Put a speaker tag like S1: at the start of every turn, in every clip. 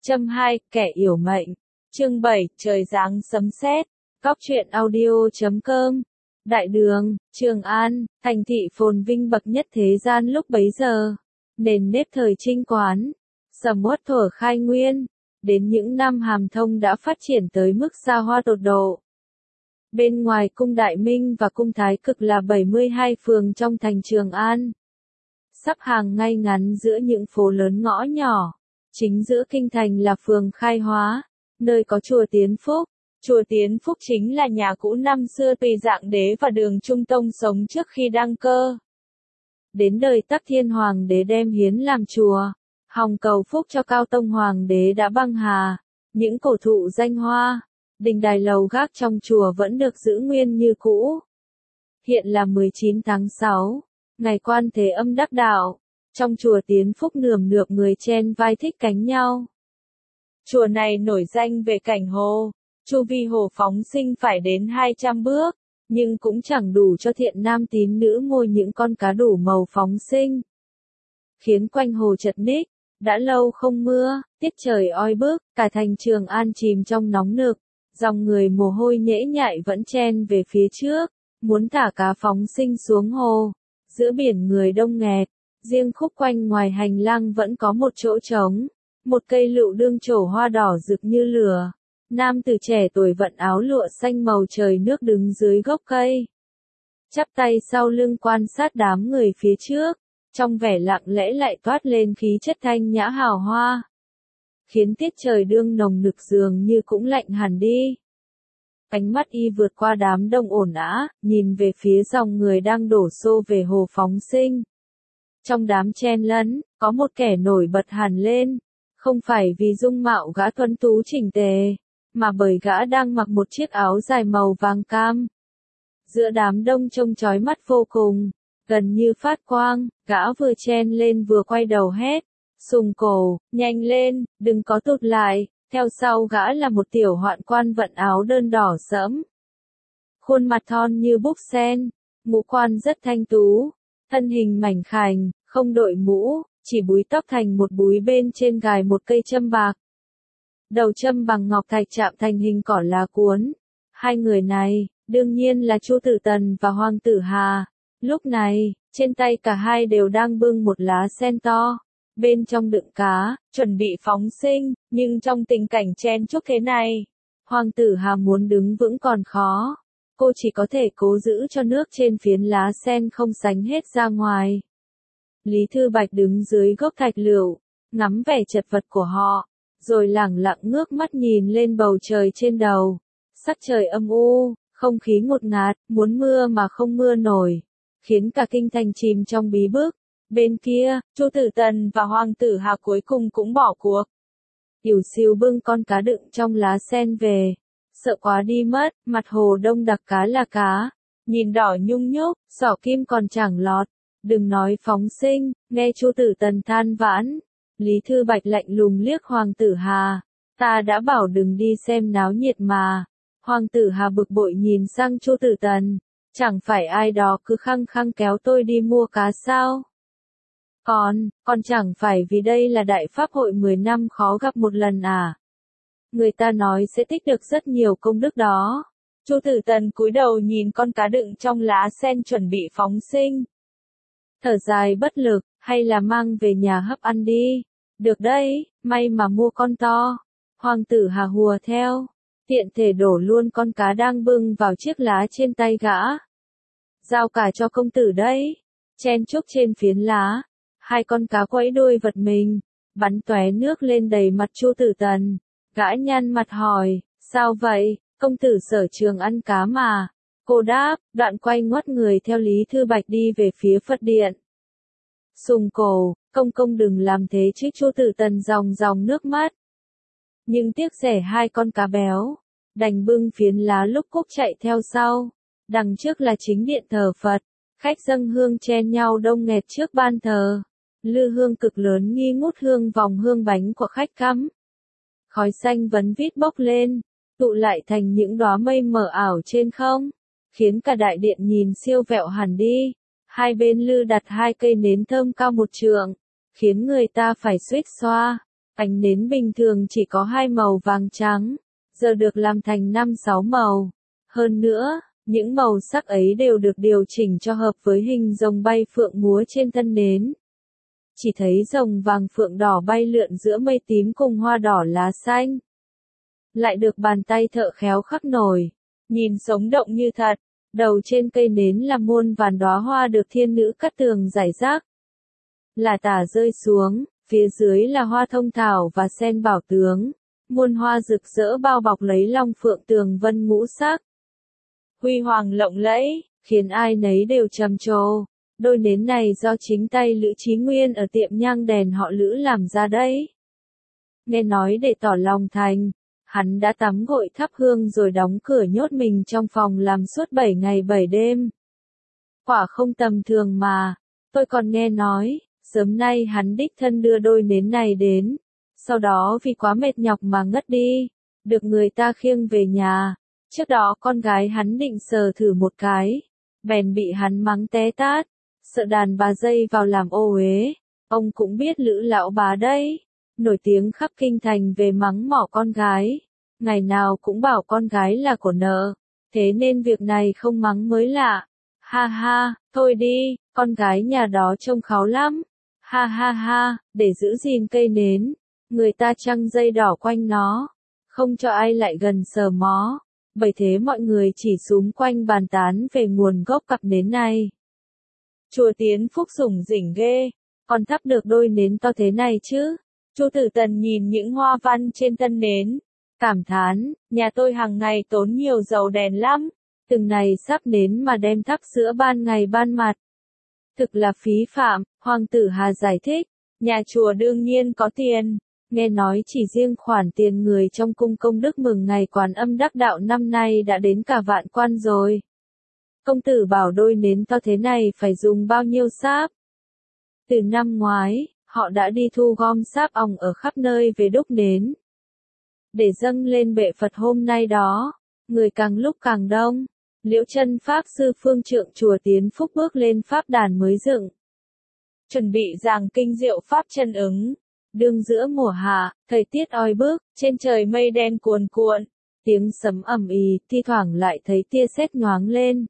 S1: Châm 2, kẻ yểu mệnh. Chương 7, trời giáng sấm sét. Góc truyện audio.com. Đại đường, Trường An, thành thị phồn vinh bậc nhất thế gian lúc bấy giờ. Nền nếp thời Trinh Quán, sầm uất thuở khai nguyên, đến những năm Hàm Thông đã phát triển tới mức xa hoa tột độ. Bên ngoài cung Đại Minh và cung Thái Cực là 72 phường trong thành Trường An. Sắp hàng ngay ngắn giữa những phố lớn ngõ nhỏ. Chính giữa kinh thành là phường Khai Hóa, nơi có chùa Tiến Phúc. Chùa Tiến Phúc chính là nhà cũ năm xưa tùy Dạng Đế và Đường Trung Tông sống trước khi đăng cơ. Đến đời Tắc Thiên Hoàng đế đem hiến làm chùa, hòng cầu phúc cho Cao Tông Hoàng đế đã băng hà. Những cổ thụ danh hoa, đình đài lầu gác trong chùa vẫn được giữ nguyên như cũ. Hiện là 19 tháng 6, ngày Quan Thế Âm đắc đạo. Trong chùa Tiến Phúc nườm nượp người chen vai thích cánh nhau. Chùa này nổi danh về cảnh hồ, chu vi hồ phóng sinh phải đến 200 bước, nhưng cũng chẳng đủ cho thiện nam tín nữ ngồi những con cá đủ màu phóng sinh. Khiến quanh hồ chật ních, đã lâu không mưa, tiết trời oi bức, cả thành Trường An chìm trong nóng nực, dòng người mồ hôi nhễ nhại vẫn chen về phía trước, muốn thả cá phóng sinh xuống hồ. Giữa biển người đông nghẹt. Riêng khúc quanh ngoài hành lang vẫn có một chỗ trống, một cây lựu đương trổ hoa đỏ rực như lửa. Nam tử trẻ tuổi vận áo lụa xanh màu trời nước đứng dưới gốc cây, chắp tay sau lưng quan sát đám người phía trước, trong vẻ lặng lẽ lại toát lên khí chất thanh nhã hào hoa, khiến tiết trời đương nồng nực dường như cũng lạnh hẳn đi. Ánh mắt y vượt qua đám đông ồn ào, nhìn về phía dòng người đang đổ xô về hồ phóng sinh. Trong đám chen lấn, có một kẻ nổi bật hẳn lên, không phải vì dung mạo gã tuấn tú chỉnh tề, mà bởi gã đang mặc một chiếc áo dài màu vàng cam. Giữa đám đông trông chói mắt vô cùng, gần như phát quang, gã vừa chen lên vừa quay đầu hét, sùng cổ, nhanh lên, đừng có tụt lại, theo sau gã là một tiểu hoạn quan vận áo đơn đỏ sẫm. Khuôn mặt thon như búp sen, ngũ quan rất thanh tú. Thân hình mảnh khảnh, không đội mũ, chỉ búi tóc thành một búi bên trên gài một cây châm bạc. Đầu châm bằng ngọc thạch chạm thành hình cỏ lá cuốn. Hai người này, đương nhiên là Chu Tử Tần và Hoàng Tử Hà. Lúc này, trên tay cả hai đều đang bưng một lá sen to. Bên trong đựng cá, chuẩn bị phóng sinh, nhưng trong tình cảnh chen chúc thế này, Hoàng Tử Hà muốn đứng vững còn khó. Cô chỉ có thể cố giữ cho nước trên phiến lá sen không sánh hết ra ngoài. Lý Thư Bạch đứng dưới gốc thạch lựu, ngắm vẻ chật vật của họ, rồi lẳng lặng ngước mắt nhìn lên bầu trời trên đầu. Sắc trời âm u, không khí ngột ngạt, muốn mưa mà không mưa nổi, khiến cả kinh thành chìm trong bí bức. Bên kia, Chu Tử Tần và Hoàng Tử Hà cuối cùng cũng bỏ cuộc. Yểu Xìu bưng con cá đựng trong lá sen về. Sợ quá đi mất, mặt hồ đông đặc cá là cá, nhìn đỏ nhung nhúc, giỏ kim còn chẳng lọt, đừng nói phóng sinh, nghe Chu Tử Tần than vãn. Lý Thư Bạch lạnh lùng liếc Hoàng Tử Hà, ta đã bảo đừng đi xem náo nhiệt mà. Hoàng Tử Hà bực bội nhìn sang Chu Tử Tần, chẳng phải ai đó cứ khăng khăng kéo tôi đi mua cá sao? Còn chẳng phải vì đây là đại pháp hội 10 năm khó gặp một lần à? Người ta nói sẽ tích được rất nhiều công đức đó. Chu Tử Tần cúi đầu nhìn con cá đựng trong lá sen chuẩn bị phóng sinh. Thở dài bất lực, hay là mang về nhà hấp ăn đi. Được đấy, may mà mua con to. Hoàng Tử Hà hùa theo, tiện thể đổ luôn con cá đang bưng vào chiếc lá trên tay gã. Giao cả cho công tử đấy. Chen chúc trên phiến lá, hai con cá quẫy đuôi vật mình, bắn tóe nước lên đầy mặt Chu Tử Tần. Gã nhăn mặt hỏi, sao vậy, công tử sở trường ăn cá mà. Cô đáp, đoạn quay ngoắt người theo Lý Thư Bạch đi về phía Phật điện. Sùng cổ, công đừng làm thế chứ. Chu Tử Tần ròng nước mắt. Nhưng tiếc rẻ hai con cá béo, đành bưng phiến lá lúc cúc chạy theo sau. Đằng trước là chính điện thờ Phật, khách dâng hương chen nhau đông nghẹt trước ban thờ. Lư hương cực lớn nghi ngút hương vòng hương bánh của khách cắm. Khói xanh vấn vít bốc lên, tụ lại thành những đóa mây mờ ảo trên không, khiến cả đại điện nhìn siêu vẹo hẳn đi. Hai bên lư đặt hai cây nến thơm cao 1 trượng, khiến người ta phải xuýt xoa. Ánh nến bình thường chỉ có 2 màu vàng trắng, giờ được làm thành 5-6 màu. Hơn nữa, những màu sắc ấy đều được điều chỉnh cho hợp với hình rồng bay phượng múa trên thân nến. Chỉ thấy rồng vàng phượng đỏ bay lượn giữa mây tím cùng hoa đỏ lá xanh. Lại được bàn tay thợ khéo khắc nổi, nhìn sống động như thật. Đầu trên cây nến là muôn vàn đóa hoa được thiên nữ cắt tường rải rác. Là tả rơi xuống, phía dưới là hoa thông thảo và sen bảo tướng. Muôn hoa rực rỡ bao bọc lấy long phượng tường vân ngũ sắc. Huy hoàng lộng lẫy, khiến ai nấy đều trầm trồ. Đôi nến này do chính tay Lữ Chí Nguyên ở tiệm nhang đèn họ Lữ làm ra đấy. Nghe nói để tỏ lòng thành, hắn đã tắm gội thắp hương rồi đóng cửa nhốt mình trong phòng làm suốt 7 ngày 7 đêm. Quả không tầm thường mà, tôi còn nghe nói, sớm nay hắn đích thân đưa đôi nến này đến, sau đó vì quá mệt nhọc mà ngất đi, được người ta khiêng về nhà. Trước đó con gái hắn định sờ thử một cái, bèn bị hắn mắng té tát, sợ đàn bà dây vào làm ô uế. Ông cũng biết Lữ lão bá đấy, nổi tiếng khắp kinh thành về mắng mỏ con gái, ngày nào cũng bảo con gái là của nợ, thế nên việc này không mắng mới lạ. Ha ha, thôi đi, con gái nhà đó trông kháu lắm. Ha ha ha, để giữ gìn cây nến, người ta trăng dây đỏ quanh nó, không cho ai lại gần sờ mó. Bởi thế mọi người chỉ xúm quanh bàn tán về nguồn gốc cặp nến này. Chùa Tiến Phúc sủng rỉnh ghê, còn thắp được đôi nến to thế này chứ. Chu Tử Tần nhìn những hoa văn trên thân nến, cảm thán, nhà tôi hàng ngày tốn nhiều dầu đèn lắm, từng này sắp nến mà đem thắp sữa ban ngày ban mặt. Thực là phí phạm, Hoàng tử Hà giải thích, nhà chùa đương nhiên có tiền. Nghe nói chỉ riêng khoản tiền người trong cung công đức mừng ngày Quan Âm đắc đạo năm nay đã đến cả vạn quan rồi. Công tử bảo đôi nến to thế này phải dùng bao nhiêu sáp? Từ năm ngoái, họ đã đi thu gom sáp ong ở khắp nơi về đúc nến. Để dâng lên bệ Phật hôm nay đó, người càng lúc càng đông. Liễu Chân Pháp sư phương trượng chùa Tiến Phúc bước lên pháp đàn mới dựng. Chuẩn bị giảng kinh diệu pháp chân ứng. Đương giữa mùa hạ, thời tiết oi bức, trên trời mây đen cuồn cuộn, tiếng sấm ầm ĩ, thi thoảng lại thấy tia sét nhoáng lên.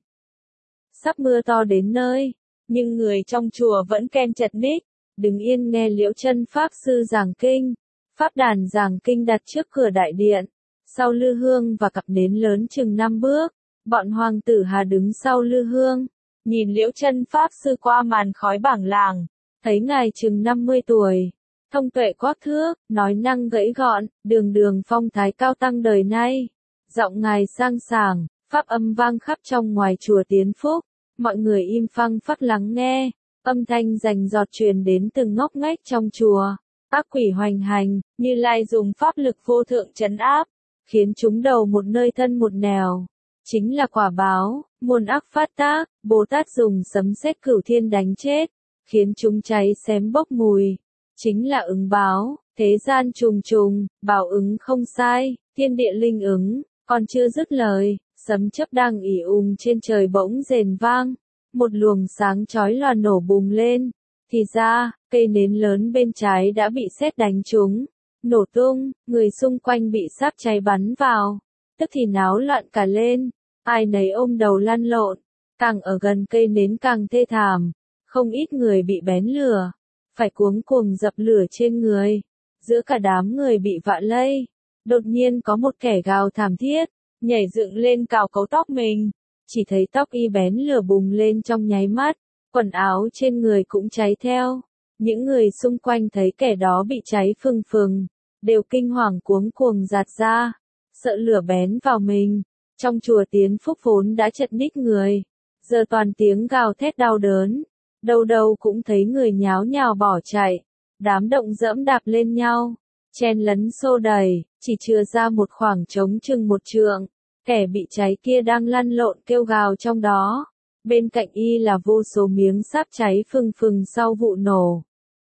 S1: Sắp mưa to đến nơi, nhưng người trong chùa vẫn ken chật ních, đứng yên nghe Liễu Chân Pháp sư giảng kinh. Pháp đàn giảng kinh đặt trước cửa đại điện, sau lư hương và cặp nến lớn chừng 5 bước, bọn hoàng tử Hà đứng sau lư hương, nhìn Liễu Chân Pháp sư qua màn khói bảng làng, thấy ngài chừng 50 tuổi. Thông tuệ quát thước, nói năng gãy gọn, đường đường phong thái cao tăng đời nay. Giọng ngài sang sảng, pháp âm vang khắp trong ngoài chùa Tiến Phúc. Mọi người im phăng phắc lắng nghe, âm thanh rành rọt truyền đến từng ngóc ngách trong chùa. Ác quỷ hoành hành, Như Lai dùng pháp lực vô thượng trấn áp, khiến chúng đầu một nơi thân một nẻo. Chính là quả báo, muôn ác phát tác, Bồ Tát dùng sấm sét cửu thiên đánh chết, khiến chúng cháy xém bốc mùi. Chính là ứng báo, thế gian trùng trùng, báo ứng không sai, thiên địa linh ứng, còn chưa dứt lời, sấm chớp đang ỉ trên trời bỗng rền vang, một luồng sáng chói lòa nổ bùng lên, thì ra, cây nến lớn bên trái đã bị sét đánh trúng, nổ tung, người xung quanh bị sáp cháy bắn vào, tức thì náo loạn cả lên, ai nấy ôm đầu lăn lộn, càng ở gần cây nến càng thê thảm, không ít người bị bén lửa. Phải cuống cuồng dập lửa trên người. Giữa cả đám người bị vạ lây, đột nhiên có một kẻ gào thảm thiết, nhảy dựng lên cào cấu tóc mình. Chỉ thấy tóc y bén lửa bùng lên trong nháy mắt, quần áo trên người cũng cháy theo. Những người xung quanh thấy kẻ đó bị cháy phừng phừng, đều kinh hoàng cuống cuồng giạt ra, sợ lửa bén vào mình. Trong chùa Tiến Phúc vốn đã chật ních người, giờ toàn tiếng gào thét đau đớn. Đâu đâu cũng thấy người nháo nhào bỏ chạy, đám động dẫm đạp lên nhau, chen lấn xô đẩy, chỉ chừa ra một khoảng trống chừng 1 trượng, kẻ bị cháy kia đang lăn lộn kêu gào trong đó, bên cạnh y là vô số miếng sáp cháy phừng phừng sau vụ nổ.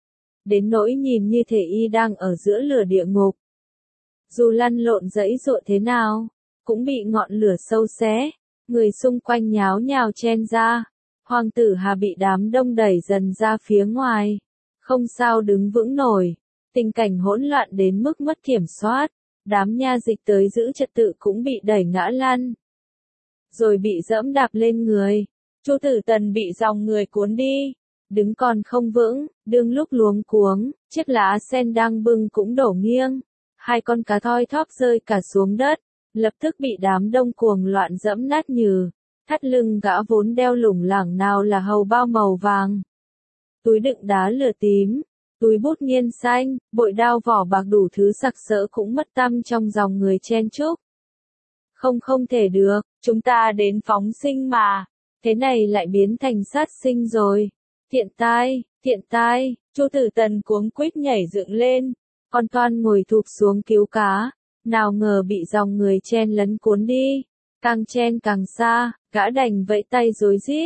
S1: Đến nỗi nhìn như thể y đang ở giữa lửa địa ngục. Dù lăn lộn dẫy dụa thế nào, cũng bị ngọn lửa sâu xé, người xung quanh nháo nhào chen ra. Hoàng tử Hà bị đám đông đẩy dần ra phía ngoài, không sao đứng vững nổi, Tình cảnh hỗn loạn đến mức mất kiểm soát, đám nha dịch tới giữ trật tự cũng bị đẩy ngã lăn, rồi bị dẫm đạp lên người. Chu Tử Tần bị dòng người cuốn đi, đứng còn không vững, đương lúc luống cuống, chiếc lá sen đang bưng cũng đổ nghiêng, hai con cá thoi thóp rơi cả xuống đất, lập tức bị đám đông cuồng loạn dẫm nát nhừ. Thắt lưng gã vốn đeo lủng lẳng nào là hầu bao màu vàng, túi đựng đá lửa tím, túi bút nghiên xanh, bội đao vỏ bạc đủ thứ sặc sỡ cũng mất tăm trong dòng người chen chúc. Không thể được, chúng ta đến phóng sinh mà, thế này lại biến thành sát sinh rồi. Thiện tai, Chu Tử Tần cuống quýt nhảy dựng lên, con toan ngồi thụp xuống cứu cá, nào ngờ bị dòng người chen lấn cuốn đi, càng chen càng xa, gã đành vẫy tay rối rít.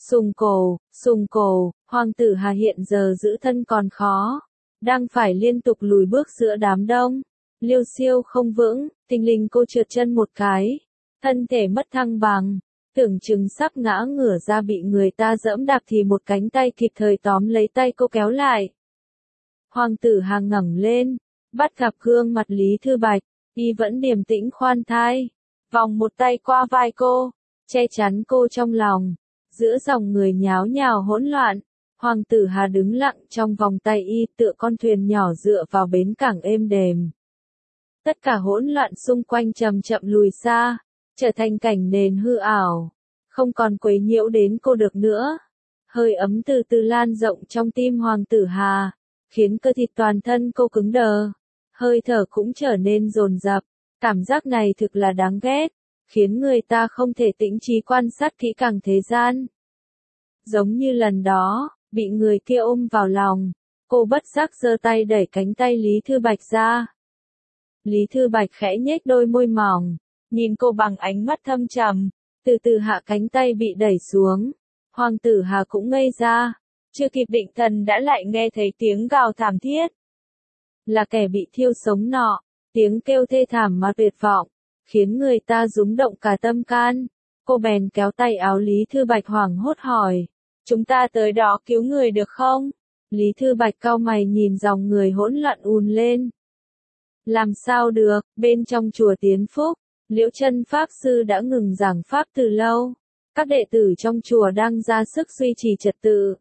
S1: Sùng cổ, Hoàng tử Hà hiện giờ giữ thân còn khó, đang phải liên tục lùi bước giữa đám đông, liêu xiêu không vững, thình lình cô trượt chân một cái, thân thể mất thăng bằng, tưởng chừng sắp ngã ngửa ra bị người ta dẫm đạp thì một cánh tay kịp thời tóm lấy tay cô kéo lại. Hoàng tử Hà ngẩng lên, bắt gặp gương mặt Lý Thư Bạch, y vẫn điềm tĩnh khoan thai, vòng một tay qua vai cô, che chắn cô trong lòng. Giữa dòng người nháo nhào hỗn loạn, Hoàng tử Hà đứng lặng trong vòng tay y tựa con thuyền nhỏ dựa vào bến cảng êm đềm. Tất cả hỗn loạn xung quanh chậm chậm lùi xa, trở thành cảnh nền hư ảo, không còn quấy nhiễu đến cô được nữa. Hơi ấm từ từ lan rộng trong tim Hoàng tử Hà, khiến cơ thịt toàn thân cô cứng đờ, hơi thở cũng trở nên dồn dập. Cảm giác này thực là đáng ghét, khiến người ta không thể tĩnh trí quan sát kỹ càng thế gian. Giống như lần đó, bị người kia ôm vào lòng, cô bất giác giơ tay đẩy cánh tay Lý Thư Bạch ra. Lý Thư Bạch khẽ nhếch đôi môi mỏng, nhìn cô bằng ánh mắt thâm trầm, từ từ hạ cánh tay bị đẩy xuống. Hoàng tử Hà cũng ngây ra, chưa kịp định thần đã lại nghe thấy tiếng gào thảm thiết. Là kẻ bị thiêu sống nọ, tiếng kêu thê thảm mà tuyệt vọng, khiến người ta rúng động cả tâm can. Cô bèn kéo tay áo Lý Thư Bạch hoảng hốt hỏi, chúng ta tới đó cứu người được không? Lý Thư Bạch cau mày nhìn dòng người hỗn loạn ùn lên. Làm sao được, bên trong chùa Tiến Phúc, Liễu Chân Pháp Sư đã ngừng giảng Pháp từ lâu. Các đệ tử trong chùa đang ra sức duy trì trật tự.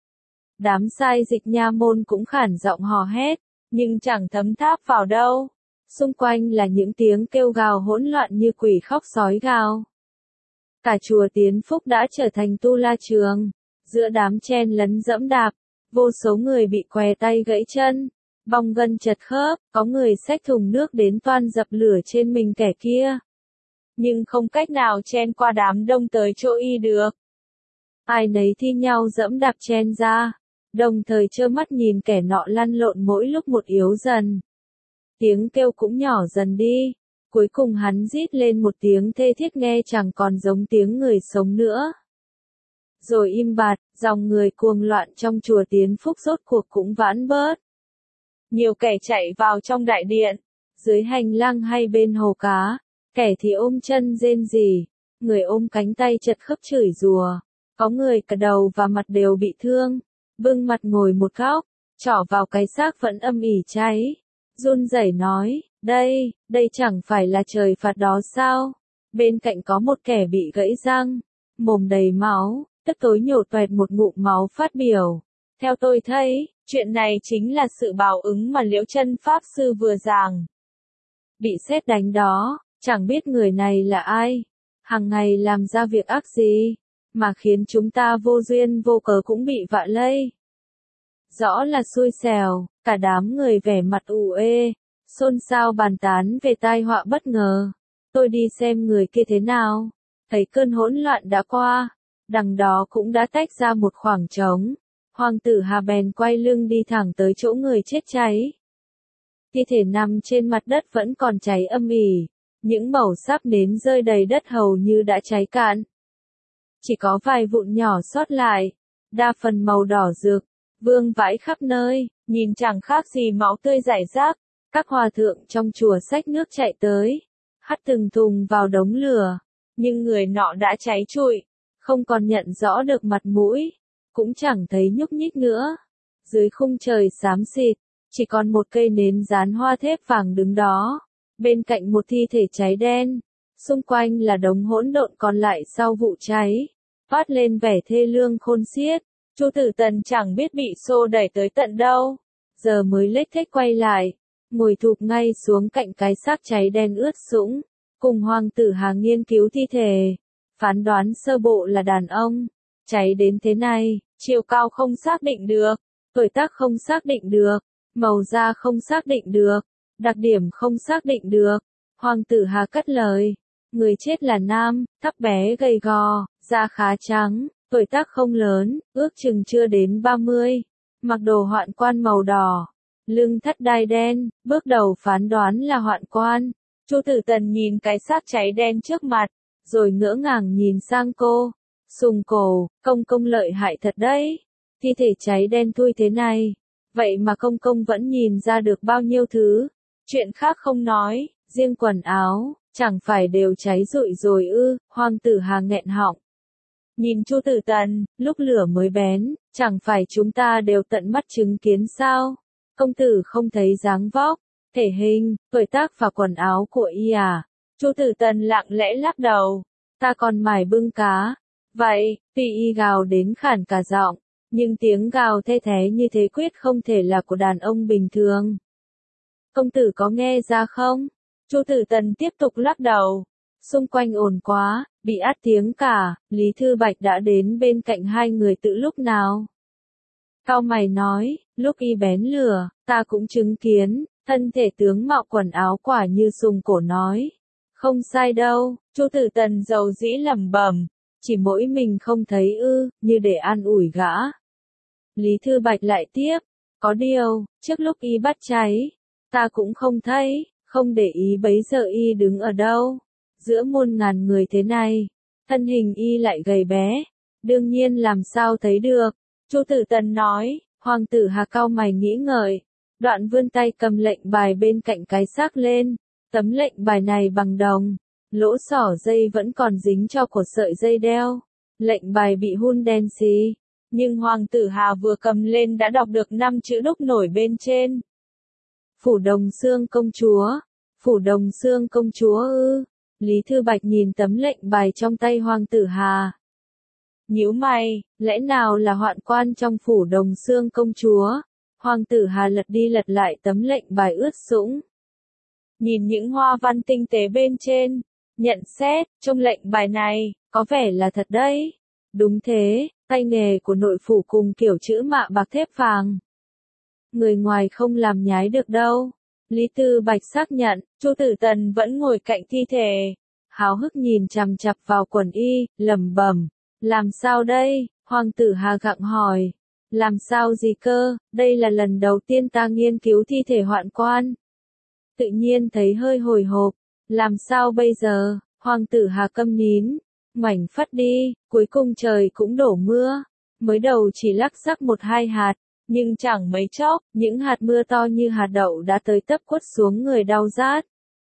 S1: Đám sai dịch nha môn cũng khản giọng hò hét, nhưng chẳng thấm tháp vào đâu. Xung quanh là những tiếng kêu gào hỗn loạn như quỷ khóc sói gào. Cả chùa Tiến Phúc đã trở thành tu la trường, giữa đám chen lấn dẫm đạp, vô số người bị què tay gãy chân, bong gân chật khớp, có người xách thùng nước đến toan dập lửa trên mình kẻ kia. Nhưng không cách nào chen qua đám đông tới chỗ y được. Ai nấy thi nhau dẫm đạp chen ra, đồng thời trơ mắt nhìn kẻ nọ lăn lộn mỗi lúc một yếu dần. Tiếng kêu cũng nhỏ dần đi, cuối cùng hắn rít lên một tiếng thê thiết nghe chẳng còn giống tiếng người sống nữa. Rồi im bặt, dòng người cuồng loạn trong chùa Tiến Phúc rốt cuộc cũng vãn bớt. Nhiều kẻ chạy vào trong đại điện, dưới hành lang hay bên hồ cá, kẻ thì ôm chân rên rỉ, người ôm cánh tay chật khớp chửi rủa, có người cả đầu và mặt đều bị thương, bưng mặt ngồi một góc, trỏ vào cái xác vẫn âm ỉ cháy, run rẩy nói, đây chẳng phải là trời phạt đó sao? Bên cạnh có một kẻ bị gãy răng, mồm đầy máu, tức tối nhổ toẹt một ngụm máu phát biểu. Theo tôi thấy, chuyện này chính là sự báo ứng mà Liễu Chân Pháp Sư vừa giảng. Bị sét đánh đó, chẳng biết người này là ai, hàng ngày làm ra việc ác gì, mà khiến chúng ta vô duyên vô cớ cũng bị vạ lây. Rõ là xui xẻo, cả đám người vẻ mặt ù ê, xôn xao bàn tán về tai họa bất ngờ. Tôi đi xem người kia thế nào, thấy cơn hỗn loạn đã qua, đằng đó cũng đã tách ra một khoảng trống. Hoàng tử Hà bèn quay lưng đi thẳng tới chỗ người chết cháy. Thi thể nằm trên mặt đất vẫn còn cháy âm ỉ, những mẩu sáp nến rơi đầy đất hầu như đã cháy cạn. Chỉ có vài vụn nhỏ sót lại, đa phần màu đỏ rực, vương vãi khắp nơi, nhìn chẳng khác gì máu tươi rải rác. Các hòa thượng trong chùa xách nước chạy tới, hắt từng thùng vào đống lửa, nhưng người nọ đã cháy trụi, không còn nhận rõ được mặt mũi, cũng chẳng thấy nhúc nhích nữa. Dưới khung trời xám xịt, chỉ còn một cây nến dán hoa thép vàng đứng đó, bên cạnh một thi thể cháy đen, xung quanh là đống hỗn độn còn lại sau vụ cháy, toát lên vẻ thê lương khôn xiết. Chu Tử Tần chẳng biết bị xô đẩy tới tận đâu, giờ mới lếch thếch quay lại, ngồi thụp ngay xuống cạnh cái xác cháy đen ướt sũng, cùng Hoàng tử Hà nghiên cứu thi thể, phán đoán sơ bộ là đàn ông, cháy đến thế này, chiều cao không xác định được, tuổi tác không xác định được, màu da không xác định được, đặc điểm không xác định được. Hoàng tử Hà cất lời, người chết là nam, thấp bé gầy gò, da khá trắng, tuổi tác không lớn, ước chừng chưa đến 30, mặc đồ hoạn quan màu đỏ, lưng thắt đai đen, bước đầu phán đoán là hoạn quan. Chu Tử Tần nhìn cái xác cháy đen trước mặt, rồi ngỡ ngàng nhìn sang cô, sùng cổ, công công lợi hại thật đấy, thi thể cháy đen thui thế này, vậy mà công công vẫn nhìn ra được bao nhiêu thứ, chuyện khác không nói, riêng quần áo, chẳng phải đều cháy rụi rồi ư? Hoàng tử Hà nghẹn họng. Nhìn Chu Tử Tần, lúc lửa mới bén, chẳng phải chúng ta đều tận mắt chứng kiến sao? Công tử không thấy dáng vóc, thể hình, tuổi tác và quần áo của y à? Chu Tử Tần lặng lẽ lắc đầu, ta còn mải bưng cá. Vậy, tuy y gào đến khản cả giọng, nhưng tiếng gào the thé như thế quyết không thể là của đàn ông bình thường. Công tử có nghe ra không? Chu Tử Tần tiếp tục lắc đầu. Xung quanh ồn quá, bị át tiếng cả, Lý Thư Bạch đã đến bên cạnh hai người từ lúc nào? Cau mày nói, lúc y bén lửa, ta cũng chứng kiến, thân thể tướng mạo quần áo quả như sùng cổ nói. Không sai đâu, Chu Tử Tần dầu dĩ lẩm bẩm, chỉ mỗi mình không thấy ư, như để an ủi gã. Lý Thư Bạch lại tiếp, có điều, trước lúc y bắt cháy, ta cũng không thấy, không để ý bấy giờ y đứng ở đâu. Giữa muôn ngàn người thế này, thân hình y lại gầy bé, đương nhiên làm sao thấy được. Chu Tử Tần nói, Hoàng tử Hà cau mày nghĩ ngợi, đoạn vươn tay cầm lệnh bài bên cạnh cái xác lên, tấm lệnh bài này bằng đồng, lỗ xỏ dây vẫn còn dính cho của sợi dây đeo, lệnh bài bị hun đen xì, nhưng Hoàng tử Hà vừa cầm lên đã đọc được 5 chữ đúc nổi bên trên. Phủ Đồng Xương công chúa, Phủ Đồng Xương công chúa ư? Lý Thư Bạch nhìn tấm lệnh bài trong tay Hoàng tử Hà. Nhíu mày, lẽ nào là hoạn quan trong Phủ Đồng Xương công chúa? Hoàng tử Hà lật đi lật lại tấm lệnh bài ướt sũng. Nhìn những hoa văn tinh tế bên trên, nhận xét, trong lệnh bài này, có vẻ là thật đấy. Đúng thế, tay nghề của nội phủ cùng kiểu chữ mạ bạc thép vàng. Người ngoài không làm nhái được đâu. Lý Tư Bạch xác nhận, Chu Tử Tần vẫn ngồi cạnh thi thể, háo hức nhìn chằm chằm vào quần y, lẩm bẩm, làm sao đây? Hoàng tử Hà gặng hỏi, làm sao gì cơ? Đây là lần đầu tiên ta nghiên cứu thi thể hoạn quan. Tự nhiên thấy hơi hồi hộp, làm sao bây giờ? Hoàng tử Hà câm nín, ngoảnh phắt đi, cuối cùng trời cũng đổ mưa, mới đầu chỉ lắc xắc 1-2 hạt. Nhưng chẳng mấy chốc, những hạt mưa to như hạt đậu đã tới tấp quất xuống người đau rát.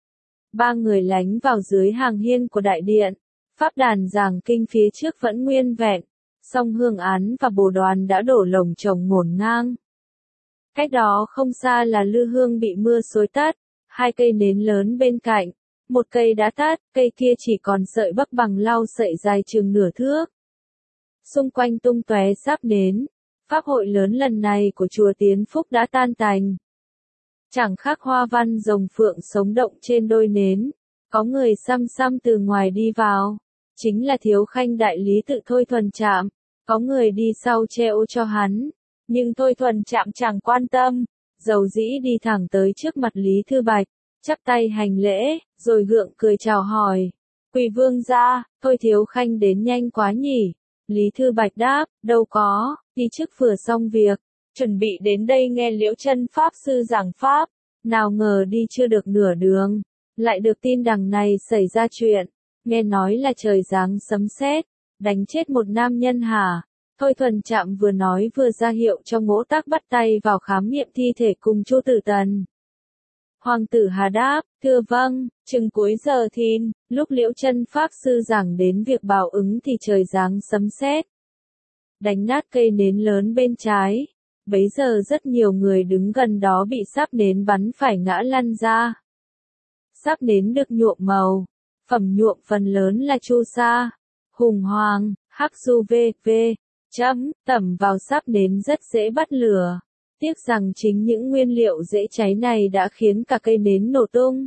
S1: Ba người lánh vào dưới hàng hiên của đại điện, pháp đàn giảng kinh phía trước vẫn nguyên vẹn, song hương án và bồ đoàn đã đổ lồng chồng ngổn ngang. Cách đó không xa là lư hương bị mưa xối tắt, 2 cây nến lớn bên cạnh, một cây đã tắt, cây kia chỉ còn sợi bắc bằng lau sậy dài chừng nửa thước. Xung quanh tung tóe sáp nến. Pháp hội lớn lần này của chùa Tiến Phúc đã tan tành. Chẳng khác hoa văn rồng phượng sống động trên đôi nến, có người xăm xăm từ ngoài đi vào, chính là thiếu khanh đại lý tự Thôi Thuần Trạm, có người đi sau che ô cho hắn, nhưng Thôi Thuần Trạm chẳng quan tâm, dầu dĩ đi thẳng tới trước mặt Lý Thư Bạch, chắp tay hành lễ, rồi gượng cười chào hỏi, Quỳ vương gia, Thôi thiếu khanh đến nhanh quá nhỉ? Lý Thư Bạch đáp, đâu có, đi trước vừa xong việc, chuẩn bị đến đây nghe Liễu Chân Pháp Sư giảng Pháp, nào ngờ đi chưa được nửa đường, lại được tin đằng này xảy ra chuyện, nghe nói là trời giáng sấm sét, đánh chết một nam nhân hả? Thôi Thuần Trạm vừa nói vừa ra hiệu cho Ngỗ Tác bắt tay vào khám nghiệm thi thể cùng Chu Tử Tần. Hoàng tử Hà đáp, thưa vâng, chừng cuối giờ thìn, lúc Liễu Chân Pháp Sư giảng đến việc báo ứng thì trời giáng sấm sét, đánh nát cây nến lớn bên trái, Bấy giờ rất nhiều người đứng gần đó bị sáp nến bắn phải ngã lăn ra. Sáp nến được nhuộm màu, phẩm nhuộm phần lớn là chu sa, hùng hoàng, hắc du v.v. Tẩm vào sáp nến rất dễ bắt lửa. Tiếc rằng chính những nguyên liệu dễ cháy này đã khiến cả cây nến nổ tung.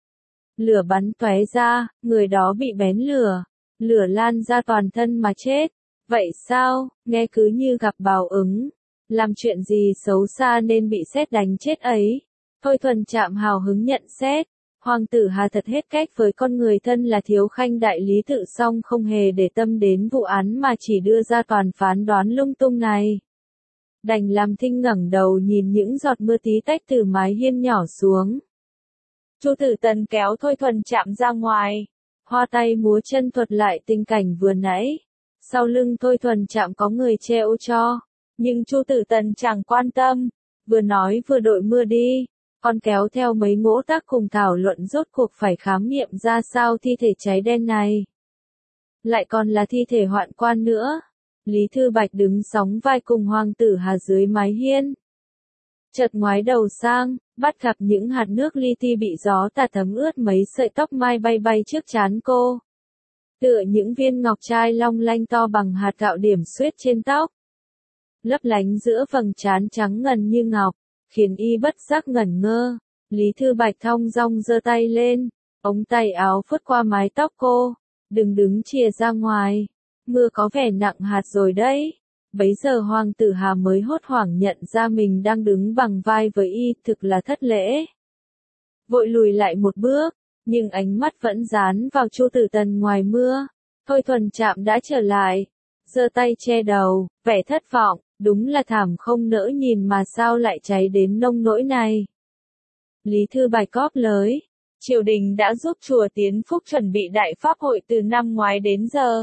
S1: Lửa bắn tóe ra, người đó bị bén lửa, lửa lan ra toàn thân mà chết. Vậy sao, nghe cứ như gặp báo ứng. Làm chuyện gì xấu xa nên bị sét đánh chết ấy. Thôi Thuần Trạm hào hứng nhận xét. Hoàng tử Hà thật hết cách với con người thân là Thiếu Khanh đại lý tự, song không hề để tâm đến vụ án mà chỉ đưa ra toàn phán đoán lung tung này. Đành làm thinh ngẩng đầu nhìn những giọt mưa tí tách từ mái hiên nhỏ xuống. Chu Tử Tần kéo Thôi Thuần Trạm ra ngoài, hoa tay múa chân thuật lại tình cảnh vừa nãy. Sau lưng Thôi Thuần Trạm có người che ô cho, nhưng Chu Tử Tần chẳng quan tâm, vừa nói vừa đội mưa đi. Con kéo theo mấy ngỗ tác cùng thảo luận rốt cuộc phải khám nghiệm ra sao thi thể cháy đen này. Lại còn là thi thể hoạn quan nữa. Lý Thư Bạch đứng sóng vai cùng Hoàng tử Hà dưới mái hiên. Chợt ngoái đầu sang, bắt gặp những hạt nước li ti bị gió tạt thấm ướt mấy sợi tóc mai bay bay trước trán cô. Tựa những viên ngọc trai long lanh to bằng hạt gạo điểm xuyết trên tóc. Lấp lánh giữa vầng trán trắng ngần như ngọc, khiến y bất giác ngẩn ngơ. Lý Thư Bạch thong dong giơ tay lên, ống tay áo phất qua mái tóc cô. Đừng đứng chìa ra ngoài, mưa có vẻ nặng hạt rồi đấy. Bấy giờ Hoàng tử Hà mới hốt hoảng nhận ra mình đang đứng bằng vai với y, thực là thất lễ. Vội lùi lại một bước, nhưng ánh mắt vẫn dán vào Chu Tử Tần ngoài mưa. Thôi Thuần Trạm đã trở lại, giơ tay che đầu, vẻ thất vọng, đúng là thảm không nỡ nhìn mà sao lại cháy đến nông nỗi này. Lý Thư Bạch góp lời, triều đình đã giúp chùa Tiến Phúc chuẩn bị đại pháp hội từ năm ngoái đến giờ.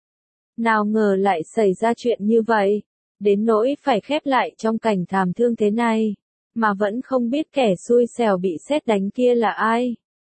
S1: Nào ngờ lại xảy ra chuyện như vậy, đến nỗi phải khép lại trong cảnh thảm thương thế này, mà vẫn không biết kẻ xui xẻo bị sét đánh kia là ai.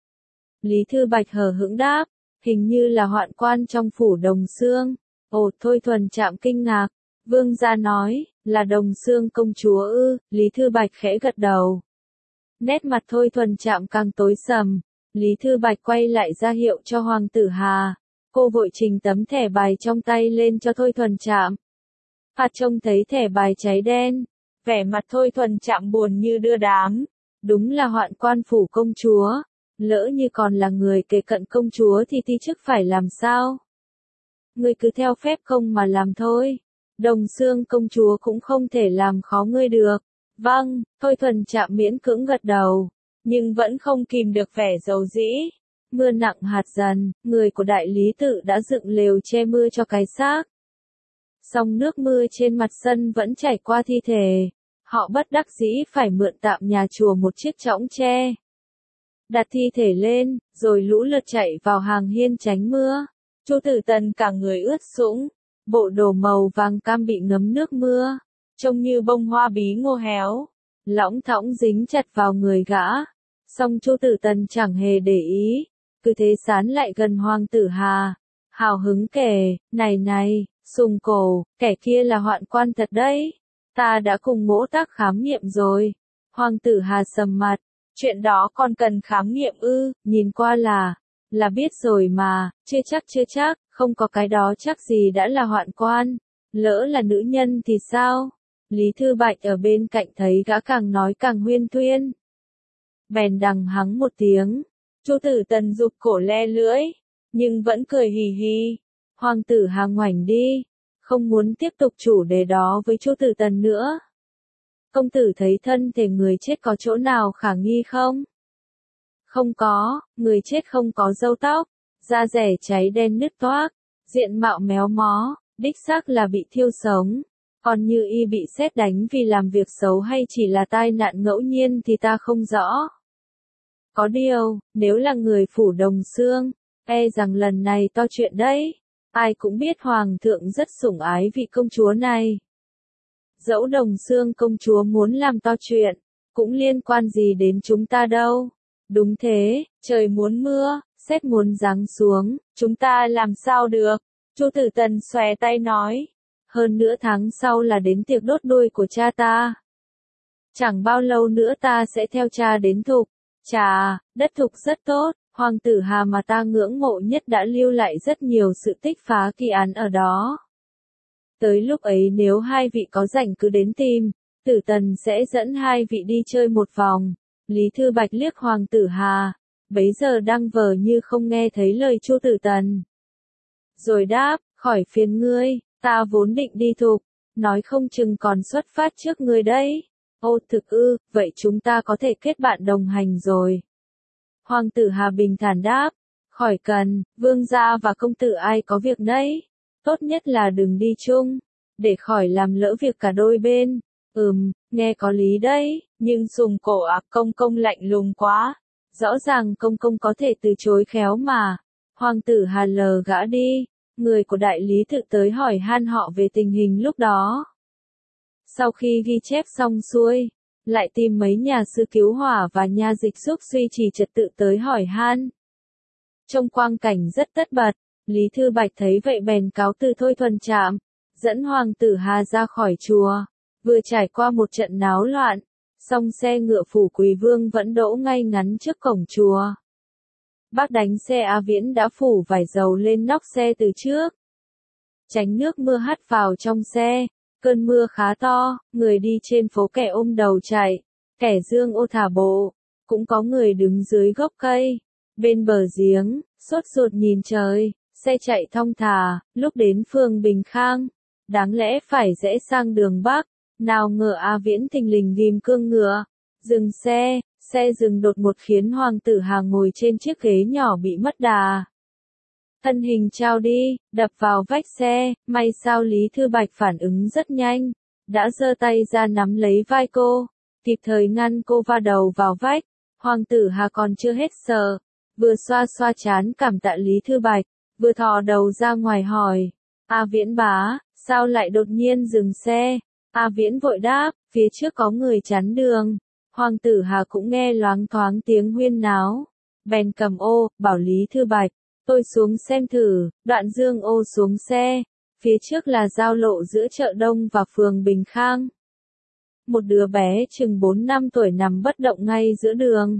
S1: Lý Thư Bạch hờ hững đáp, hình như là hoạn quan trong phủ Đồng Xương. Ồ, Thôi Thuần Trạm kinh ngạc, vương gia nói, là Đồng Xương công chúa ư? Lý Thư Bạch khẽ gật đầu. Nét mặt Thôi Thuần Trạm càng tối sầm, Lý Thư Bạch quay lại ra hiệu cho Hoàng tử Hà. Cô vội trình tấm thẻ bài trong tay lên cho Thôi Thuần Trạm. Phạt trông thấy thẻ bài cháy đen, vẻ mặt Thôi Thuần Trạm buồn như đưa đám. Đúng là hoạn quan phủ công chúa, lỡ như còn là người kề cận công chúa thì ti chức phải làm sao? Ngươi cứ theo phép công mà làm thôi. Đồng Xương công chúa cũng không thể làm khó ngươi được. Vâng, Thôi Thuần Trạm miễn cưỡng gật đầu, nhưng vẫn không kìm được vẻ dầu dĩ. Mưa nặng hạt dần, người của đại lý tự đã dựng lều che mưa cho cái xác. Song nước mưa trên mặt sân vẫn chảy qua thi thể. Họ bất đắc dĩ phải mượn tạm nhà chùa một chiếc chõng tre. Đặt thi thể lên, rồi lũ lượt chạy vào hàng hiên tránh mưa. Chu Tử Tần cả người ướt sũng, bộ đồ màu vàng cam bị ngấm nước mưa, trông như bông hoa bí ngô héo, lõng thõng dính chặt vào người gã. Song Chu Tử Tần chẳng hề để ý, cứ thế sán lại gần Hoàng tử Hà, hào hứng kể, này, Sùng Cổ, kẻ kia là hoạn quan thật đấy, ta đã cùng Mỗ Tác khám nghiệm rồi. Hoàng tử Hà sầm mặt, chuyện đó còn cần khám nghiệm ư? Nhìn qua là biết rồi mà, chưa chắc, không có cái đó chắc gì đã là hoạn quan, lỡ là nữ nhân thì sao? Lý Thư Bạch ở bên cạnh thấy gã càng nói càng huyên thuyên, bèn đằng hắng một tiếng. Chu Tử Tần rụt cổ le lưỡi, nhưng vẫn cười hì hì. Hoàng tử Hà ngoảnh đi, không muốn tiếp tục chủ đề đó với Chu Tử Tần nữa. Công tử thấy thân thể người chết có chỗ nào khả nghi không? Không có, người chết không có râu tóc, da rẻ cháy đen nứt toác, diện mạo méo mó, đích xác là bị thiêu sống. Còn như y bị sét đánh vì làm việc xấu hay chỉ là tai nạn ngẫu nhiên thì ta không rõ. Có điều, nếu là người phủ Đồng Xương, e rằng lần này to chuyện đấy. Ai cũng biết Hoàng thượng rất sủng ái vị công chúa này. Dẫu Đồng Xương công chúa muốn làm to chuyện, cũng liên quan gì đến chúng ta đâu. Đúng thế, trời muốn mưa, sét muốn giáng xuống, chúng ta làm sao được? Chu Tử Tần xòe tay nói. hơn nữa tháng sau là đến tiệc đốt đuôi của cha ta. Chẳng bao lâu nữa ta sẽ theo cha đến Thục. Chà, đất Thục rất tốt, hoàng tử Hà mà ta ngưỡng mộ nhất đã lưu lại rất nhiều sự tích phá kỳ án ở đó. Tới lúc ấy nếu hai vị có rảnh cứ đến tìm, Tử Tần sẽ dẫn hai vị đi chơi một vòng. Lý Thư Bạch liếc hoàng tử Hà, bấy giờ đang vờ như không nghe thấy lời Chu Tử Tần. Rồi đáp, khỏi phiền ngươi, ta vốn định đi Thục, nói không chừng còn xuất phát trước ngươi đấy. Ô thực ư, vậy chúng ta có thể kết bạn đồng hành rồi. Hoàng tử Hà bình thản đáp, khỏi cần, vương gia và công tử ai có việc đấy. Tốt nhất là đừng đi chung, để khỏi làm lỡ việc cả đôi bên. Nghe có lý đấy, nhưng Sùng Cổ công công lạnh lùng quá. Rõ ràng công công có thể từ chối khéo mà. Hoàng tử Hà lờ gã đi, người của đại lý tự tới hỏi han họ về tình hình lúc đó. Sau khi ghi chép xong xuôi, lại tìm mấy nhà sư cứu hỏa và nhà dịch giúp duy trì trật tự tới hỏi han. Trong quang cảnh rất tất bật, Lý Thư Bạch thấy vậy bèn cáo từ thôi thuần trạm, dẫn hoàng tử Hà ra khỏi chùa. Vừa trải qua một trận náo loạn, song xe ngựa phủ Quý Vương vẫn đỗ ngay ngắn trước cổng chùa. Bác đánh xe A Viễn đã phủ vải dầu lên nóc xe từ trước. Tránh nước mưa hắt vào trong xe, cơn mưa khá to, người đi trên phố kẻ ôm đầu chạy, kẻ dương ô thả bộ, cũng có người đứng dưới gốc cây, bên bờ giếng, sốt ruột nhìn trời, xe chạy thong thả, lúc đến phường Bình Khang, đáng lẽ phải rẽ sang đường Bắc, nào ngờ A Viễn thình lình ghim cương ngựa, dừng xe, xe dừng đột ngột khiến hoàng tử Hà ngồi trên chiếc ghế nhỏ bị mất đà. Thân hình trao đi, đập vào vách xe, may sao Lý Thư Bạch phản ứng rất nhanh, đã giơ tay ra nắm lấy vai cô, kịp thời ngăn cô va đầu vào vách. Hoàng tử Hà còn chưa hết sợ, vừa xoa xoa trán cảm tạ Lý Thư Bạch, vừa thò đầu ra ngoài hỏi, A Viễn bá, sao lại đột nhiên dừng xe? A Viễn vội đáp, phía trước có người chắn đường. Hoàng tử Hà cũng nghe loáng thoáng tiếng huyên náo, bèn cầm ô, bảo Lý Thư Bạch, tôi xuống xem thử, đoạn dương ô xuống xe, phía trước là giao lộ giữa chợ Đông và phường Bình Khang. Một đứa bé chừng 4 năm tuổi nằm bất động ngay giữa đường.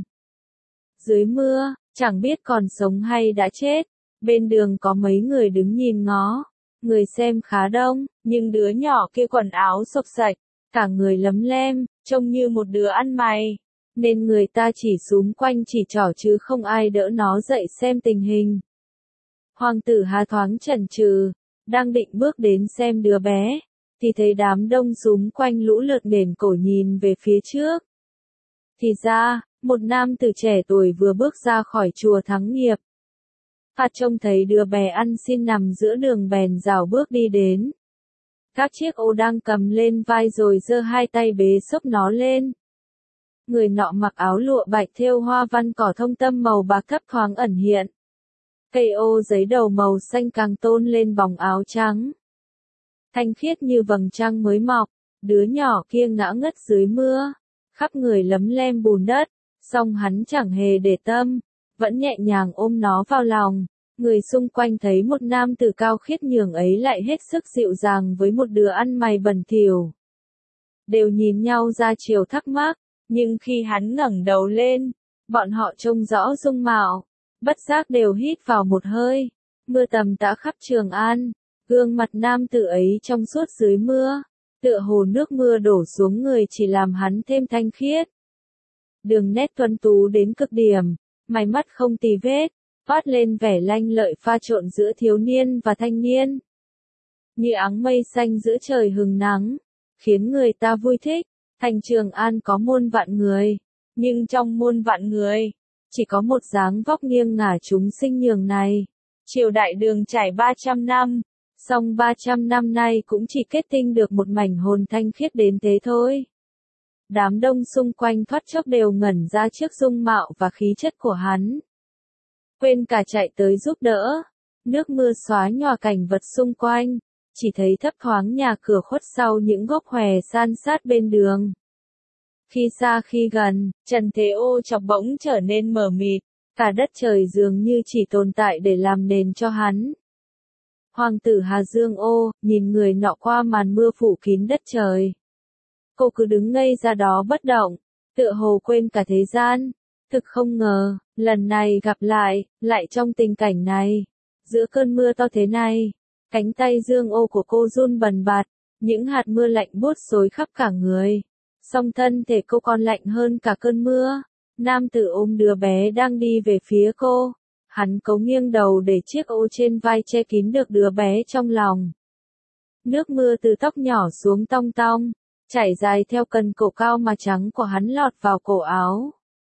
S1: Dưới mưa, chẳng biết còn sống hay đã chết, bên đường có mấy người đứng nhìn ngó, người xem khá đông, nhưng đứa nhỏ kia quần áo xộc xạch, cả người lấm lem, trông như một đứa ăn mày, nên người ta chỉ xúm quanh chỉ trỏ chứ không ai đỡ nó dậy xem tình hình. Hoàng tử Hà thoáng chần chừ, đang định bước đến xem đứa bé, thì thấy đám đông xúm quanh lũ lượt nền cổ nhìn về phía trước. Thì ra, một nam tử trẻ tuổi vừa bước ra khỏi chùa Thắng Nghiệp. Phạt trông thấy đứa bé ăn xin nằm giữa đường bèn rảo bước đi đến. Các chiếc ô đang cầm lên vai rồi giơ hai tay bế xốc nó lên. Người nọ mặc áo lụa bạch thêu hoa văn cỏ thông tâm màu bạc thấp thoáng ẩn hiện. Cây ô giấy đầu màu xanh càng tôn lên vòng áo trắng. Thanh khiết như vầng trăng mới mọc, đứa nhỏ kia ngã ngất dưới mưa, khắp người lấm lem bùn đất, song hắn chẳng hề để tâm, vẫn nhẹ nhàng ôm nó vào lòng. Người xung quanh thấy một nam tử cao khiết nhường ấy lại hết sức dịu dàng với một đứa ăn mày bẩn thỉu. Đều nhìn nhau ra chiều thắc mắc, nhưng khi hắn ngẩng đầu lên, bọn họ trông rõ dung mạo, bất giác đều hít vào một hơi. Mưa tầm tã khắp Trường An, gương mặt nam tử ấy trong suốt dưới mưa, tựa hồ nước mưa đổ xuống người chỉ làm hắn thêm thanh khiết. Đường nét tuấn tú đến cực điểm, mày mắt không tì vết, phát lên vẻ lanh lợi pha trộn giữa thiếu niên và thanh niên. Như áng mây xanh giữa trời hừng nắng, khiến người ta vui thích. Thành Trường An có muôn vạn người, nhưng trong muôn vạn người, chỉ có một dáng vóc nghiêng ngả chúng sinh nhường này. Triều đại Đường trải 300 năm, song 300 năm nay cũng chỉ kết tinh được một mảnh hồn thanh khiết đến thế thôi. Đám đông xung quanh thoát chốc đều ngẩn ra trước dung mạo và khí chất của hắn. Quên cả chạy tới giúp đỡ, nước mưa xóa nhòa cảnh vật xung quanh, chỉ thấy thấp thoáng nhà cửa khuất sau những gốc hòe san sát bên đường. Khi xa khi gần, Trần Thế Ô chọc bỗng trở nên mờ mịt, cả đất trời dường như chỉ tồn tại để làm nền cho hắn. Hoàng tử Hà Dương ô, nhìn người nọ qua màn mưa phủ kín đất trời. Cô cứ đứng ngây ra đó bất động, tựa hồ quên cả thế gian. Thực không ngờ, lần này gặp lại trong tình cảnh này. Giữa cơn mưa to thế này, cánh tay Dương ô của cô run bần bật, những hạt mưa lạnh buốt xối khắp cả người. Song thân thể cô còn lạnh hơn cả cơn mưa. Nam tử ôm đứa bé đang đi về phía cô. Hắn cố nghiêng đầu để chiếc ô trên vai che kín được đứa bé trong lòng. Nước mưa từ tóc nhỏ xuống tong tong, chảy dài theo cần cổ cao mà trắng của hắn lọt vào cổ áo.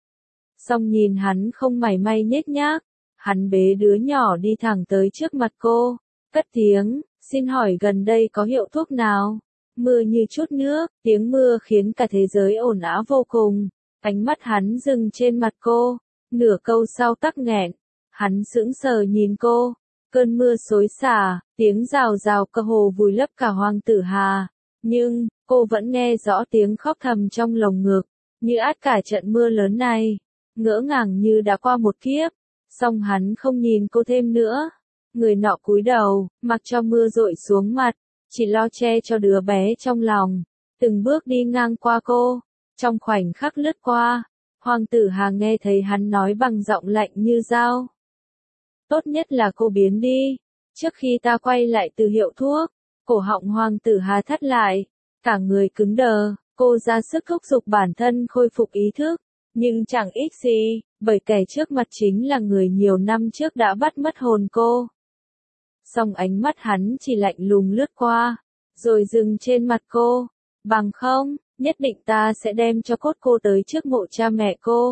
S1: Song nhìn hắn không mảy may nhếch nhác, hắn bế đứa nhỏ đi thẳng tới trước mặt cô, cất tiếng, xin hỏi gần đây có hiệu thuốc nào? Mưa như chút nước, tiếng mưa khiến cả thế giới ồn ào vô cùng. Ánh mắt hắn dừng trên mặt cô, nửa câu sau tắc nghẹn. Hắn sững sờ nhìn cô, cơn mưa xối xả, tiếng rào rào cơ hồ vùi lấp cả Hoàng tử Hà. Nhưng, cô vẫn nghe rõ tiếng khóc thầm trong lồng ngực, như át cả trận mưa lớn này, ngỡ ngàng như đã qua một kiếp. Song hắn không nhìn cô thêm nữa. Người nọ cúi đầu, mặc cho mưa dội xuống mặt, chỉ lo che cho đứa bé trong lòng, từng bước đi ngang qua cô. Trong khoảnh khắc lướt qua, Hoàng tử Hà nghe thấy hắn nói bằng giọng lạnh như dao. Tốt nhất là cô biến đi, trước khi ta quay lại từ hiệu thuốc. Cổ họng Hoàng tử Hà thắt lại, cả người cứng đờ, cô ra sức thúc giục bản thân khôi phục ý thức, nhưng chẳng ích gì, bởi kẻ trước mặt chính là người nhiều năm trước đã bắt mất hồn cô. Song ánh mắt hắn chỉ lạnh lùng lướt qua, rồi dừng trên mặt cô, bằng không, nhất định ta sẽ đem cho cốt cô tới trước mộ cha mẹ cô.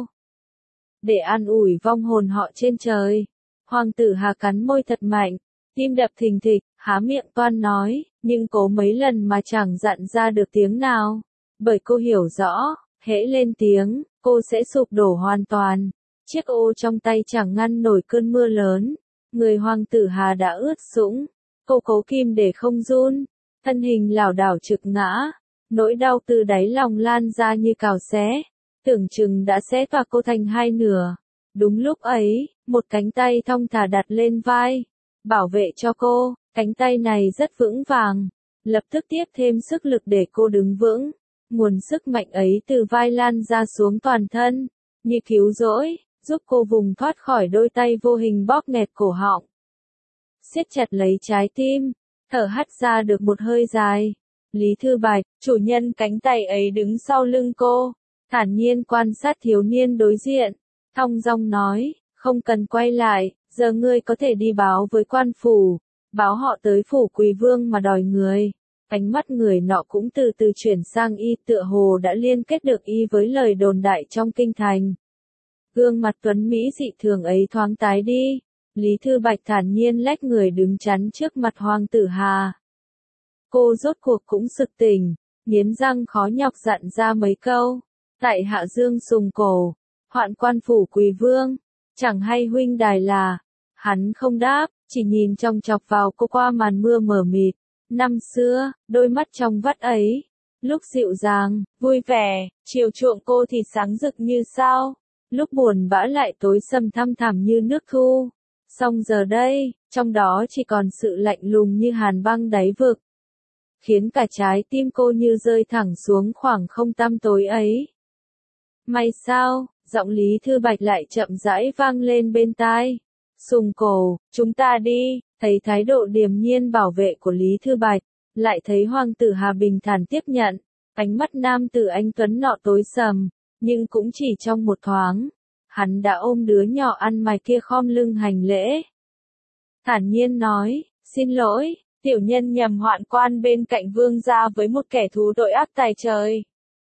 S1: Để an ủi vong hồn họ trên trời. Hoàng tử Hà cắn môi thật mạnh, tim đập thình thịch, há miệng toan nói, nhưng cố mấy lần mà chẳng dặn ra được tiếng nào. Bởi cô hiểu rõ, hễ lên tiếng, cô sẽ sụp đổ hoàn toàn. Chiếc ô trong tay chẳng ngăn nổi cơn mưa lớn. Người Hoàng tử Hà đã ướt sũng. Cô cố kìm để không run. Thân hình lảo đảo trực ngã. Nỗi đau từ đáy lòng lan ra như cào xé. Tưởng chừng đã xé toạc cô thành hai nửa. Đúng lúc ấy, một cánh tay thong thả đặt lên vai, bảo vệ cho cô. Cánh tay này rất vững vàng, lập tức tiếp thêm sức lực để cô đứng vững. Nguồn sức mạnh ấy từ vai lan ra xuống toàn thân, như cứu rỗi, giúp cô vùng thoát khỏi đôi tay vô hình bóp nghẹt cổ họng. Siết chặt lấy trái tim, thở hắt ra được một hơi dài. Lý Thư Bạch, chủ nhân cánh tay ấy đứng sau lưng cô, thản nhiên quan sát thiếu niên đối diện, thong dong nói, không cần quay lại, giờ ngươi có thể đi báo với quan phủ, báo họ tới phủ Quý Vương mà đòi người. Ánh mắt người nọ cũng từ từ chuyển sang y, tựa hồ đã liên kết được y với lời đồn đại trong kinh thành. Gương mặt tuấn Mỹ dị thường ấy thoáng tái đi. Lý Thư Bạch thản nhiên lách người đứng chắn trước mặt Hoàng tử Hà. Cô rốt cuộc cũng sực tỉnh, nghiến răng khó nhọc dặn ra mấy câu. Tại hạ Dương Sùng Cổ, hoạn quan phủ Quý Vương, chẳng hay huynh đài là. Hắn không đáp, chỉ nhìn chòng chọc vào cô qua màn mưa mờ mịt. Năm xưa, đôi mắt trong vắt ấy, lúc dịu dàng, vui vẻ, chiều chuộng cô thì sáng rực như sao, lúc buồn bã lại tối sầm thăm thẳm như nước thu. Song giờ đây, trong đó chỉ còn sự lạnh lùng như hàn băng đáy vực, khiến cả trái tim cô như rơi thẳng xuống khoảng không tăm tối ấy. May sao, giọng Lý Thư Bạch lại chậm rãi vang lên bên tai. Sùng Cổ, chúng ta đi. Thấy thái độ điềm nhiên bảo vệ của Lý Thư Bạch, lại thấy Hoàng tử Hà bình thản tiếp nhận, ánh mắt nam tử anh tuấn nọ tối sầm, nhưng cũng chỉ trong một thoáng, hắn đã ôm đứa nhỏ ăn mày kia khom lưng hành lễ. Thản nhiên nói, xin lỗi, tiểu nhân nhầm hoạn quan bên cạnh vương gia với một kẻ thú tội ác tài trời.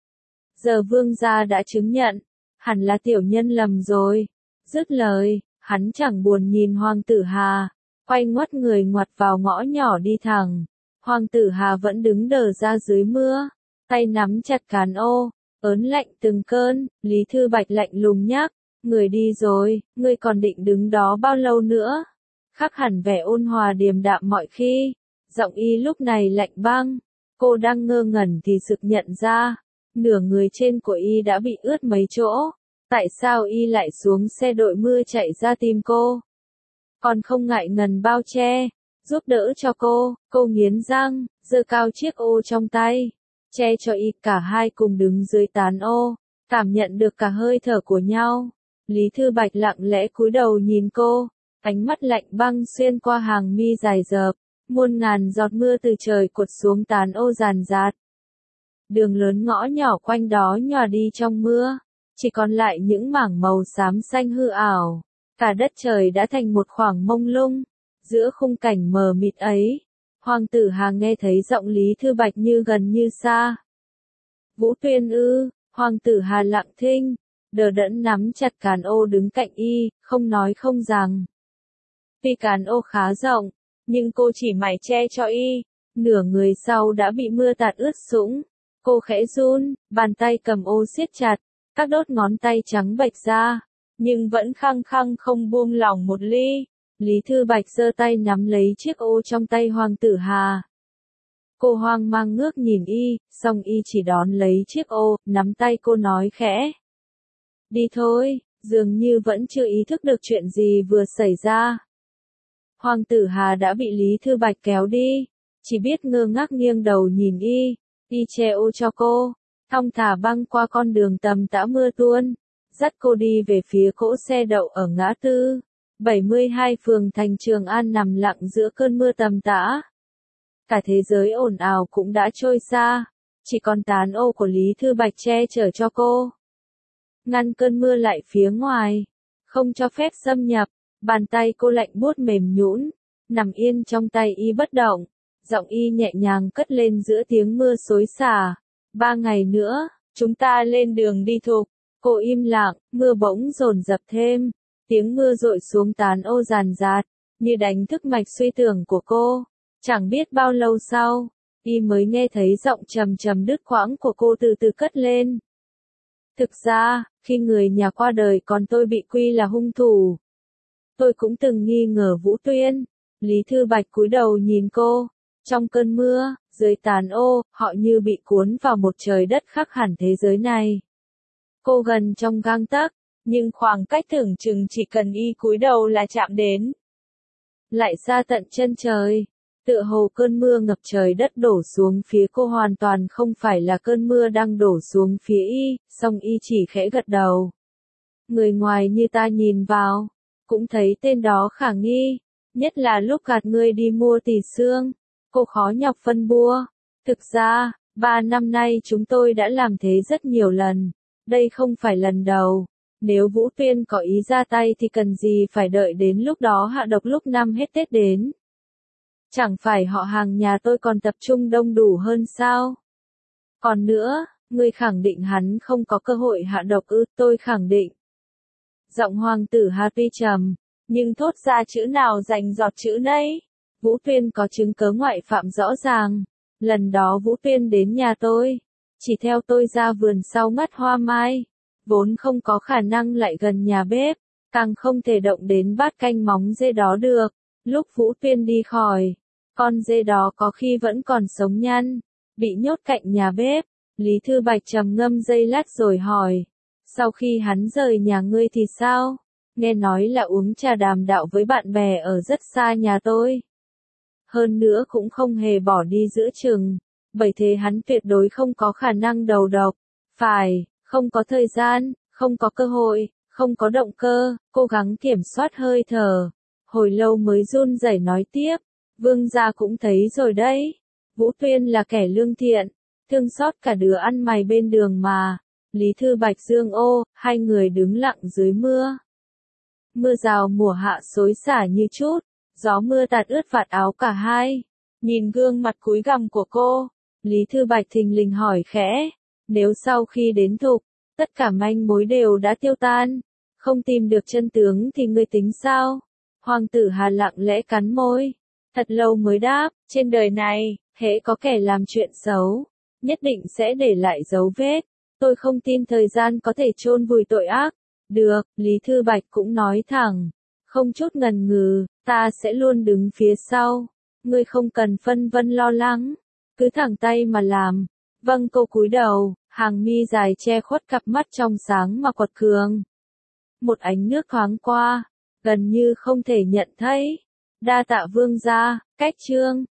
S1: Giờ vương gia đã chứng nhận, hẳn là tiểu nhân lầm rồi. Dứt lời, hắn chẳng buồn nhìn Hoàng tử Hà, quay ngoắt người ngoặt vào ngõ nhỏ đi thẳng. Hoàng tử Hà vẫn đứng đờ ra dưới mưa, tay nắm chặt cán ô, ớn lạnh từng cơn. Lý Thư Bạch lạnh lùng nhắc, người đi rồi, ngươi còn định đứng đó bao lâu nữa? Khác hẳn vẻ ôn hòa điềm đạm mọi khi, giọng y lúc này lạnh băng. Cô đang ngơ ngẩn thì sực nhận ra, nửa người trên của y đã bị ướt mấy chỗ. Tại sao y lại xuống xe đội mưa chạy ra tìm cô? Còn không ngại ngần bao che, giúp đỡ cho cô nghiến răng, giơ cao chiếc ô trong tay, che cho y, cả hai cùng đứng dưới tán ô, cảm nhận được cả hơi thở của nhau. Lý Thư Bạch lặng lẽ cúi đầu nhìn cô, ánh mắt lạnh băng xuyên qua hàng mi dài dợp, muôn ngàn giọt mưa từ trời cuột xuống tán ô ràn rạt. Đường lớn ngõ nhỏ quanh đó nhòa đi trong mưa, chỉ còn lại những mảng màu xám xanh hư ảo. Cả đất trời đã thành một khoảng mông lung. Giữa khung cảnh mờ mịt ấy, Hoàng tử Hà nghe thấy giọng Lý Thư Bạch như gần như xa. Vũ Tuyên ư? Hoàng tử Hà lặng thinh, đờ đẫn nắm chặt cán ô đứng cạnh y, không nói không rằng. Tuy cán ô khá rộng, nhưng cô chỉ mải che cho y, nửa người sau đã bị mưa tạt ướt sũng. Cô khẽ run, bàn tay cầm ô siết chặt, các đốt ngón tay trắng bệch ra, nhưng vẫn khăng khăng không buông lỏng một ly. Lý Thư Bạch giơ tay nắm lấy chiếc ô trong tay Hoàng tử Hà. Cô hoang mang ngước nhìn y, song y chỉ đón lấy chiếc ô, nắm tay cô nói khẽ. Đi thôi, dường như vẫn chưa ý thức được chuyện gì vừa xảy ra. Hoàng tử Hà đã bị Lý Thư Bạch kéo đi, chỉ biết ngơ ngác nghiêng đầu nhìn y che ô cho cô, thong thả băng qua con đường tầm tã mưa tuôn, dắt cô đi về phía cỗ xe đậu ở ngã tư 72 phường thành Trường An nằm lặng giữa cơn mưa tầm tã. Cả thế giới ồn ào cũng đã trôi xa, chỉ còn tán ô của Lý Thư Bạch che chở cho cô. Ngăn cơn mưa lại phía ngoài, không cho phép xâm nhập, bàn tay cô lạnh buốt mềm nhũn, nằm yên trong tay y bất động, giọng y nhẹ nhàng cất lên giữa tiếng mưa xối xả. 3 ngày nữa, chúng ta lên đường đi Thục. Cô im lặng, mưa bỗng dồn dập thêm, tiếng mưa dội xuống tán ô ràn rạt, như đánh thức mạch suy tưởng của cô. Chẳng biết bao lâu sau, y mới nghe thấy giọng trầm trầm đứt quãng của cô từ từ cất lên. Thực ra, khi người nhà qua đời còn tôi bị quy là hung thủ. Tôi cũng từng nghi ngờ Vũ Tuyên. Lý Thư Bạch cúi đầu nhìn cô. Trong cơn mưa, dưới tán ô, họ như bị cuốn vào một trời đất khác hẳn thế giới này. Cô gần trong gang tấc, nhưng khoảng cách tưởng chừng chỉ cần y cúi đầu là chạm đến. Lại xa tận chân trời, tựa hồ cơn mưa ngập trời đất đổ xuống phía cô hoàn toàn không phải là cơn mưa đang đổ xuống phía y, song y chỉ khẽ gật đầu. Người ngoài như ta nhìn vào, cũng thấy tên đó khả nghi, nhất là lúc gạt ngươi đi mua tỳ xương. Cô khó nhọc phân bua. Thực ra, 3 năm nay chúng tôi đã làm thế rất nhiều lần. Đây không phải lần đầu. Nếu Vũ Tuyên có ý ra tay thì cần gì phải đợi đến lúc đó hạ độc lúc năm hết Tết đến. Chẳng phải họ hàng nhà tôi còn tập trung đông đủ hơn sao? Còn nữa, ngươi khẳng định hắn không có cơ hội hạ độc ư? Tôi khẳng định. Giọng Hoàng tử Hà tuy trầm, nhưng thốt ra chữ nào rành giọt chữ nấy. Vũ Tuyên có chứng cớ ngoại phạm rõ ràng. Lần đó Vũ Tuyên đến nhà tôi, chỉ theo tôi ra vườn sau ngắt hoa mai, vốn không có khả năng lại gần nhà bếp, càng không thể động đến bát canh móng dê đó được. Lúc Vũ Tuyên đi khỏi, con dê đó có khi vẫn còn sống nhăn, bị nhốt cạnh nhà bếp. Lý Thư Bạch trầm ngâm giây lát rồi hỏi, sau khi hắn rời nhà ngươi thì sao? Nghe nói là uống trà đàm đạo với bạn bè ở rất xa nhà tôi. Hơn nữa cũng không hề bỏ đi giữa chừng, bởi thế hắn tuyệt đối không có khả năng đầu độc. Phải, không có thời gian, không có cơ hội, không có động cơ, cố gắng kiểm soát hơi thở. Hồi lâu mới run rẩy nói tiếp, Vương gia cũng thấy rồi đấy. Vũ Tuyên là kẻ lương thiện, thương xót cả đứa ăn mày bên đường mà. Lý Thư Bạch Dương ô, hai người đứng lặng dưới mưa. Mưa rào mùa hạ xối xả như chút. Gió mưa tạt ướt vạt áo cả hai. Nhìn gương mặt cúi gằm của cô, Lý Thư Bạch thình lình hỏi khẽ, nếu sau khi đến Thục, tất cả manh mối đều đã tiêu tan, không tìm được chân tướng thì ngươi tính sao? Hoàng tử Hà lặng lẽ cắn môi, thật lâu mới đáp, trên đời này, hễ có kẻ làm chuyện xấu, nhất định sẽ để lại dấu vết. Tôi không tin thời gian có thể chôn vùi tội ác. Được, Lý Thư Bạch cũng nói thẳng, không chút ngần ngừ, ta sẽ luôn đứng phía sau. Ngươi không cần phân vân lo lắng, cứ thẳng tay mà làm. Vâng, cô cúi đầu, hàng mi dài che khuất cặp mắt trong sáng mà quật cường. Một ánh nước thoáng qua, gần như không thể nhận thấy. Đa tạ vương gia, cách chương.